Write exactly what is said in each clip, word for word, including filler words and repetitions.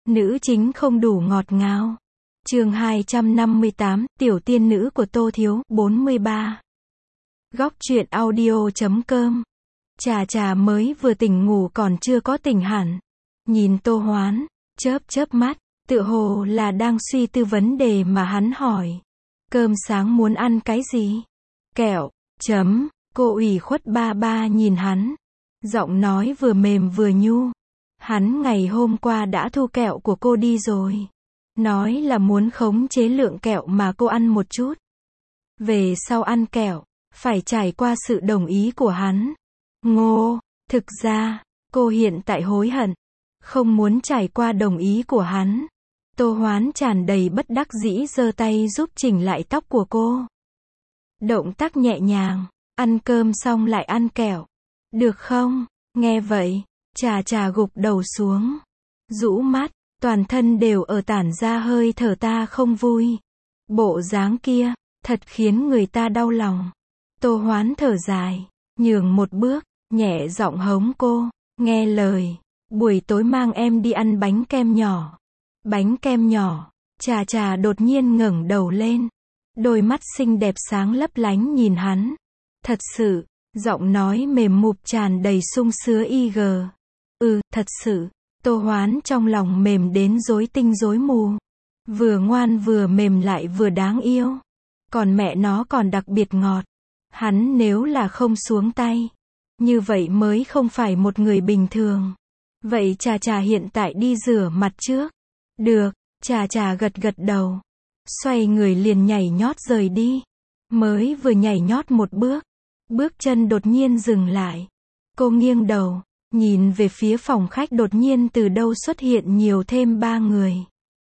Nữ chính không đủ ngọt ngào. Chương hai trăm năm mươi tám, tiểu tiên nữ của Tô Thiếu, bốn mươi ba. Góc truyện audio chấm com. Trà trà mới vừa tỉnh ngủ còn chưa có tỉnh hẳn. Nhìn Tô Hoán, chớp chớp mắt, tựa hồ là đang suy tư vấn đề mà hắn hỏi. Cơm sáng muốn ăn cái gì? Kẹo, chấm, cô ủy khuất ba ba nhìn hắn. Giọng nói vừa mềm vừa nhu. Hắn ngày hôm qua đã thu kẹo của cô đi rồi. Nói là muốn khống chế lượng kẹo mà cô ăn một chút. Về sau ăn kẹo, phải trải qua sự đồng ý của hắn. Ngô, thực ra, cô hiện tại hối hận. Không muốn trải qua đồng ý của hắn. Tô Hoán tràn đầy bất đắc dĩ giơ tay giúp chỉnh lại tóc của cô. Động tác nhẹ nhàng, ăn cơm xong lại ăn kẹo. Được không? Nghe vậy, Trà trà gục đầu xuống. Rũ mắt, toàn thân đều ở tản ra hơi thở ta không vui. Bộ dáng kia, thật khiến người ta đau lòng. Tô Hoán thở dài, nhường một bước, nhẹ giọng hống cô, nghe lời. Buổi tối mang em đi ăn bánh kem nhỏ. Bánh kem nhỏ. Trà trà đột nhiên ngẩng đầu lên. Đôi mắt xinh đẹp sáng lấp lánh nhìn hắn. Thật sự, giọng nói mềm mụp tràn đầy sung sứa y gờ. Ừ, thật sự. Tô Hoán trong lòng mềm đến rối tinh rối mù. Vừa ngoan vừa mềm lại vừa đáng yêu. Còn mẹ nó còn đặc biệt ngọt. Hắn nếu là không xuống tay, như vậy mới không phải một người bình thường. Vậy Trà trà hiện tại đi rửa mặt trước. Được, Trà trà gật gật đầu. Xoay người liền nhảy nhót rời đi. Mới vừa nhảy nhót một bước, bước chân đột nhiên dừng lại. Cô nghiêng đầu, nhìn về phía phòng khách đột nhiên từ đâu xuất hiện nhiều thêm ba người.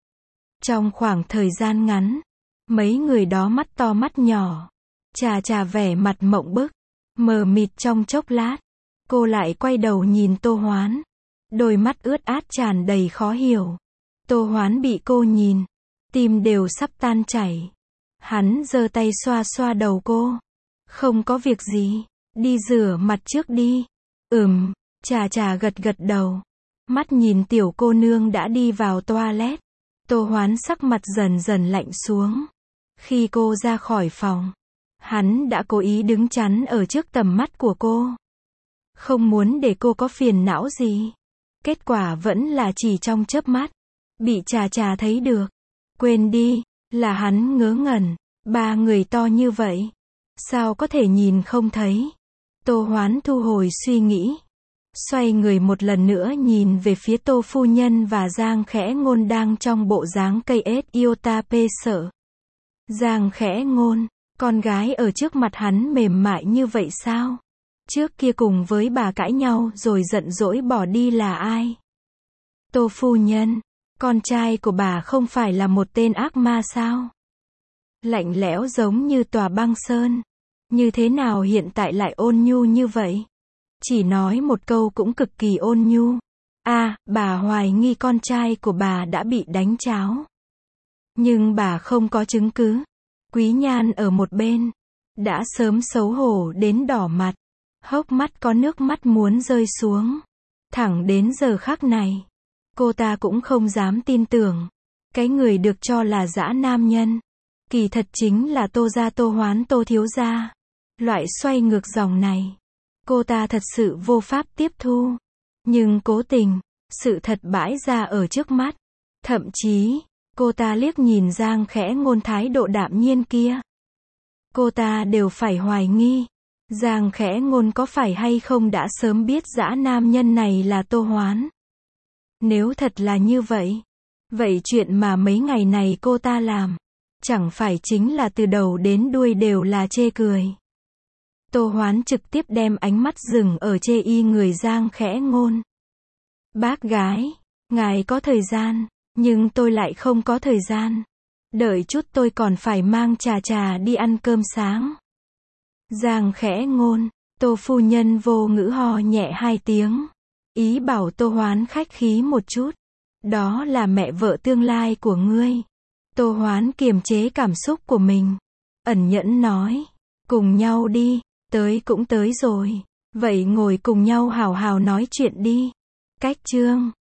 Trong khoảng thời gian ngắn, mấy người đó mắt to mắt nhỏ. Trà trà vẻ mặt mộng bức, mờ mịt trong chốc lát. Cô lại quay đầu nhìn Tô Hoán. Đôi mắt ướt át tràn đầy khó hiểu. Tô Hoán bị cô nhìn, tim đều sắp tan chảy. Hắn giơ tay xoa xoa đầu cô. Không có việc gì, đi rửa mặt trước đi. Ừm, Trà trà gật gật đầu. Mắt nhìn tiểu cô nương đã đi vào toilet. Tô Hoán sắc mặt dần dần lạnh xuống. Khi cô ra khỏi phòng, hắn đã cố ý đứng chắn ở trước tầm mắt của cô. Không muốn để cô có phiền não gì. Kết quả vẫn là chỉ trong chớp mắt, bị Trà trà thấy được. Quên đi, là hắn ngớ ngẩn. Ba người to như vậy, sao có thể nhìn không thấy. Tô Hoán thu hồi suy nghĩ. Xoay người một lần nữa nhìn về phía Tô phu nhân và Giang Khẽ Ngôn đang trong bộ dáng cây ết iota pê sợ. Giang Khẽ Ngôn, con gái ở trước mặt hắn mềm mại như vậy sao? Trước kia cùng với bà cãi nhau rồi giận dỗi bỏ đi là ai? Tô phu nhân, con trai của bà không phải là một tên ác ma sao? Lạnh lẽo giống như tòa băng sơn. Như thế nào hiện tại lại ôn nhu như vậy? Chỉ nói một câu cũng cực kỳ ôn nhu. À, bà hoài nghi con trai của bà đã bị đánh cháo. Nhưng bà không có chứng cứ. Quý Nhan ở một bên, đã sớm xấu hổ đến đỏ mặt. Hốc mắt có nước mắt muốn rơi xuống. Thẳng đến giờ khắc này, cô ta cũng không dám tin tưởng. Cái người được cho là dã nam nhân, kỳ thật chính là Tô gia Tô Hoán Tô thiếu gia. Loại xoay ngược dòng này, cô ta thật sự vô pháp tiếp thu. Nhưng cố tình, sự thật bãi ra ở trước mắt. Thậm chí, cô ta liếc nhìn Giang Khẽ Ngôn thái độ đạm nhiên kia. Cô ta đều phải hoài nghi. Giang Khẽ Ngôn có phải hay không đã sớm biết dã nam nhân này là Tô Hoán. Nếu thật là như vậy, vậy chuyện mà mấy ngày này cô ta làm, chẳng phải chính là từ đầu đến đuôi đều là chê cười. Tô Hoán trực tiếp đem ánh mắt dừng ở chê y người Giang Khẽ Ngôn. Bác gái, ngài có thời gian, nhưng tôi lại không có thời gian. Đợi chút tôi còn phải mang Trà trà đi ăn cơm sáng. Giang Khẽ Ngôn, Tô phu nhân vô ngữ ho nhẹ hai tiếng. Ý bảo Tô Hoán khách khí một chút. Đó là mẹ vợ tương lai của ngươi. Tô Hoán kiềm chế cảm xúc của mình. Ẩn nhẫn nói. Cùng nhau đi, tới cũng tới rồi. Vậy ngồi cùng nhau hào hào nói chuyện đi. Cách chương.